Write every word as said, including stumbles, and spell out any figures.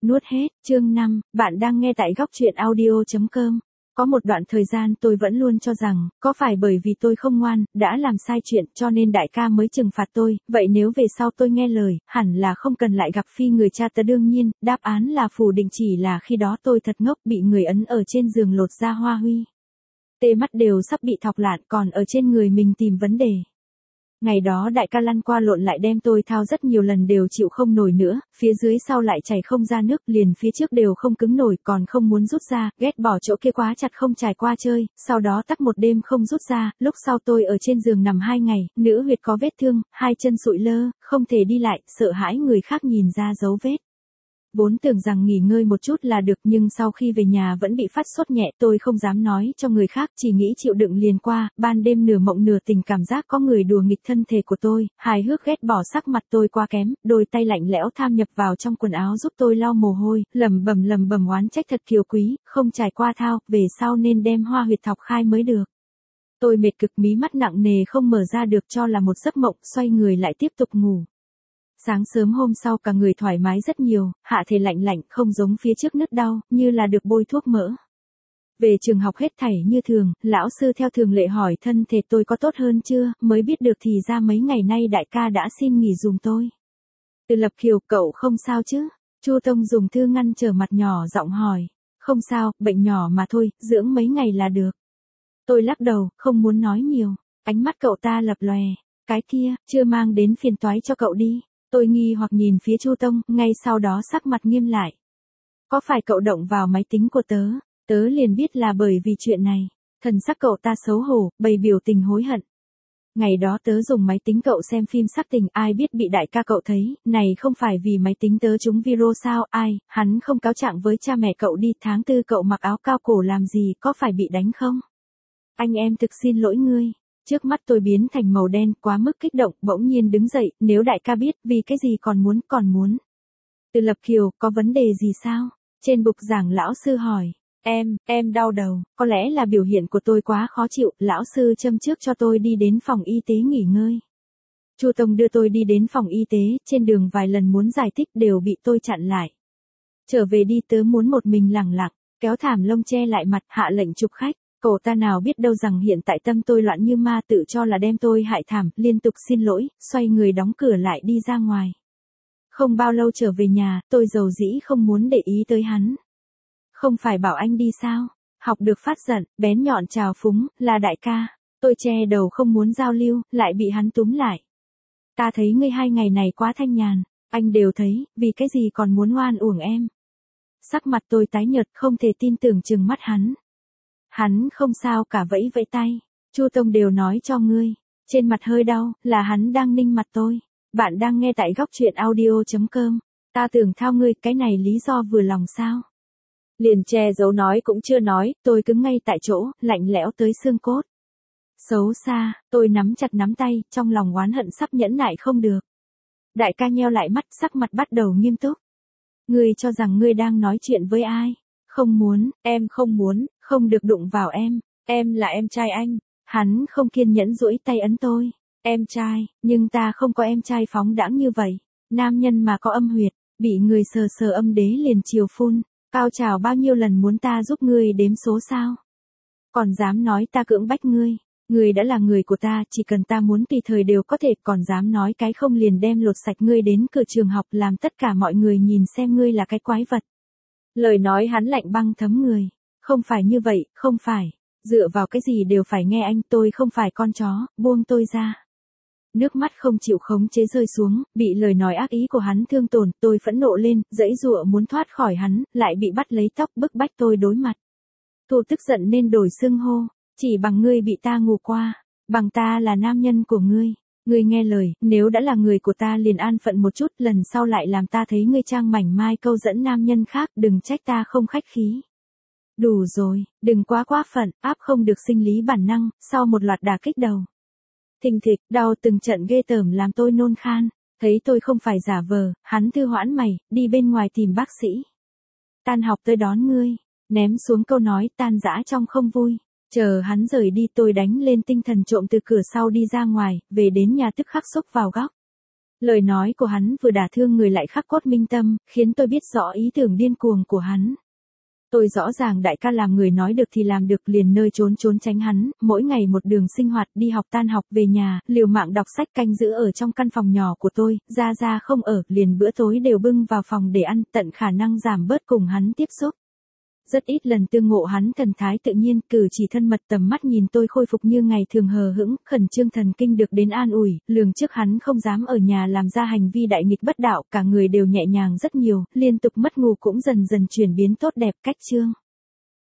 Nuốt hết, chương năm, bạn đang nghe tại góc truyện audio chấm com. Có một đoạn thời gian tôi vẫn luôn cho rằng, có phải bởi vì tôi không ngoan, đã làm sai chuyện cho nên đại ca mới trừng phạt tôi, vậy nếu về sau tôi nghe lời, hẳn là không cần lại gặp phi người cha. Tớ đương nhiên, đáp án là phủ định, chỉ là khi đó tôi thật ngốc, bị người ấn ở trên giường lột da hoa huy. Tê mắt đều sắp bị thọc lạn, còn ở trên người mình tìm vấn đề. Ngày đó đại ca lăn qua lộn lại đem tôi thao rất nhiều lần đều chịu không nổi nữa, phía dưới sau lại chảy không ra nước, liền phía trước đều không cứng nổi, còn không muốn rút ra, ghét bỏ chỗ kia quá chặt không trải qua chơi, sau đó tắc một đêm không rút ra, lúc sau tôi ở trên giường nằm hai ngày, nữ huyệt có vết thương, hai chân sụi lơ, không thể đi lại, sợ hãi người khác nhìn ra dấu vết. Vốn tưởng rằng nghỉ ngơi một chút là được, nhưng sau khi về nhà vẫn bị phát sốt nhẹ, tôi không dám nói cho người khác, chỉ nghĩ chịu đựng liền qua, ban đêm nửa mộng nửa tình cảm giác có người đùa nghịch thân thể của tôi, hài hước ghét bỏ sắc mặt tôi quá kém, đôi tay lạnh lẽo tham nhập vào trong quần áo giúp tôi lau mồ hôi, lẩm bẩm lẩm bẩm oán trách thật kiều quý, không trải qua thao, về sau nên đem hoa huyệt thọc khai mới được. Tôi mệt cực, mí mắt nặng nề không mở ra được, cho là một giấc mộng, xoay người lại tiếp tục ngủ. Sáng sớm hôm sau cả người thoải mái rất nhiều, hạ thể lạnh lạnh, không giống phía trước nứt đau, như là được bôi thuốc mỡ. Về trường học hết thảy như thường, lão sư theo thường lệ hỏi thân thể tôi có tốt hơn chưa, mới biết được thì ra mấy ngày nay đại ca đã xin nghỉ dùm tôi. Từ Lập Kiều, cậu không sao chứ? Chu Tông dùng thư ngăn trở mặt nhỏ giọng hỏi. Không sao, bệnh nhỏ mà thôi, dưỡng mấy ngày là được. Tôi lắc đầu, không muốn nói nhiều. Ánh mắt cậu ta lập lòe. Cái kia, chưa mang đến phiền toái cho cậu đi. Tôi nghi hoặc nhìn phía Chu Tông, ngay sau đó sắc mặt nghiêm lại. Có phải cậu động vào máy tính của tớ? Tớ liền biết là bởi vì chuyện này. Thần sắc cậu ta xấu hổ, bày biểu tình hối hận. Ngày đó tớ dùng máy tính cậu xem phim sắc tình, ai biết bị đại ca cậu thấy, này không phải vì máy tính tớ trúng virus sao, ai, hắn không cáo trạng với cha mẹ cậu đi, tháng tư cậu mặc áo cao cổ làm gì, có phải bị đánh không? Anh em thực xin lỗi ngươi. Trước mắt tôi biến thành màu đen, quá mức kích động, bỗng nhiên đứng dậy, nếu đại ca biết, vì cái gì còn muốn, còn muốn. Từ Lập Kiều, có vấn đề gì sao? Trên bục giảng lão sư hỏi, em, em đau đầu, có lẽ là biểu hiện của tôi quá khó chịu, lão sư châm trước cho tôi đi đến phòng y tế nghỉ ngơi. Chu Tông đưa tôi đi đến phòng y tế, trên đường vài lần muốn giải thích đều bị tôi chặn lại. Trở về đi, tớ muốn một mình lẳng lặng, kéo thảm lông che lại mặt, hạ lệnh chụp khách. Cậu ta nào biết đâu rằng hiện tại tâm tôi loạn như ma, tự cho là đem tôi hại thảm, liên tục xin lỗi, xoay người đóng cửa lại đi ra ngoài. Không bao lâu trở về nhà, tôi dầu dĩ không muốn để ý tới hắn. Không phải bảo anh đi sao? Học được phát giận, bén nhọn trào phúng, là đại ca. Tôi che đầu không muốn giao lưu, lại bị hắn túm lại. Ta thấy ngươi hai ngày này quá thanh nhàn, anh đều thấy, vì cái gì còn muốn oan uổng em. Sắc mặt tôi tái nhợt, không thể tin tưởng trừng mắt hắn. Hắn không sao cả, vẫy vẫy tay. Chu Tông đều nói cho ngươi. Trên mặt hơi đau, là hắn đang ninh mặt tôi. Bạn đang nghe tại góc truyện audio chấm com. Ta tưởng thao ngươi, cái này lý do vừa lòng sao? Liền che giấu nói cũng chưa nói, tôi cứng ngay tại chỗ, lạnh lẽo tới xương cốt. Xấu xa, tôi nắm chặt nắm tay, trong lòng oán hận sắp nhẫn nại không được. Đại ca nheo lại mắt, sắc mặt bắt đầu nghiêm túc. Ngươi cho rằng ngươi đang nói chuyện với ai? Không muốn, em không muốn, không được đụng vào em, em là em trai anh. Hắn không kiên nhẫn duỗi tay ấn tôi. Em trai, nhưng ta không có em trai phóng đãng như vậy. Nam nhân mà có âm huyệt, bị người sờ sờ âm đế liền chiều phun. Cao trào bao nhiêu lần muốn ta giúp ngươi đếm số sao? Còn dám nói ta cưỡng bách ngươi. Ngươi đã là người của ta, chỉ cần ta muốn tùy thời đều có thể, còn dám nói cái không liền đem lột sạch ngươi đến cửa trường học, làm tất cả mọi người nhìn xem ngươi là cái quái vật. Lời nói hắn lạnh băng thấm người. Không phải như vậy, không phải. Dựa vào cái gì đều phải nghe anh, tôi không phải con chó, buông tôi ra. Nước mắt không chịu khống chế rơi xuống, bị lời nói ác ý của hắn thương tổn, tôi phẫn nộ lên, giãy giụa muốn thoát khỏi hắn, lại bị bắt lấy tóc bức bách tôi đối mặt. Thu tức giận nên đổi xưng hô, chỉ bằng ngươi bị ta ngủ qua, bằng ta là nam nhân của ngươi. Ngươi nghe lời, nếu đã là người của ta liền an phận một chút, lần sau lại làm ta thấy ngươi trang mảnh mai câu dẫn nam nhân khác, đừng trách ta không khách khí. Đủ rồi, đừng quá quá phận, áp không được sinh lý bản năng, sau một loạt đả kích đầu. Thình thịch, đau từng trận ghê tởm làm tôi nôn khan, thấy tôi không phải giả vờ, hắn thư hoãn mày, đi bên ngoài tìm bác sĩ. Tan học tôi đón ngươi, ném xuống câu nói tan dã trong không vui. Chờ hắn rời đi tôi đánh lên tinh thần trộm từ cửa sau đi ra ngoài, về đến nhà tức khắc xúc vào góc. Lời nói của hắn vừa đả thương người lại khắc cốt minh tâm, khiến tôi biết rõ ý tưởng điên cuồng của hắn. Tôi rõ ràng đại ca làm người nói được thì làm được, liền nơi trốn trốn tránh hắn, mỗi ngày một đường sinh hoạt, đi học tan học về nhà, liều mạng đọc sách, canh giữ ở trong căn phòng nhỏ của tôi, ra ra không ở, liền bữa tối đều bưng vào phòng để ăn, tận khả năng giảm bớt cùng hắn tiếp xúc. Rất ít lần tương ngộ hắn thần thái tự nhiên, cử chỉ thân mật, tầm mắt nhìn tôi khôi phục như ngày thường hờ hững, khẩn trương thần kinh được đến an ủi, lường trước hắn không dám ở nhà làm ra hành vi đại nghịch bất đạo, cả người đều nhẹ nhàng rất nhiều, liên tục mất ngủ cũng dần dần chuyển biến tốt đẹp cách chương.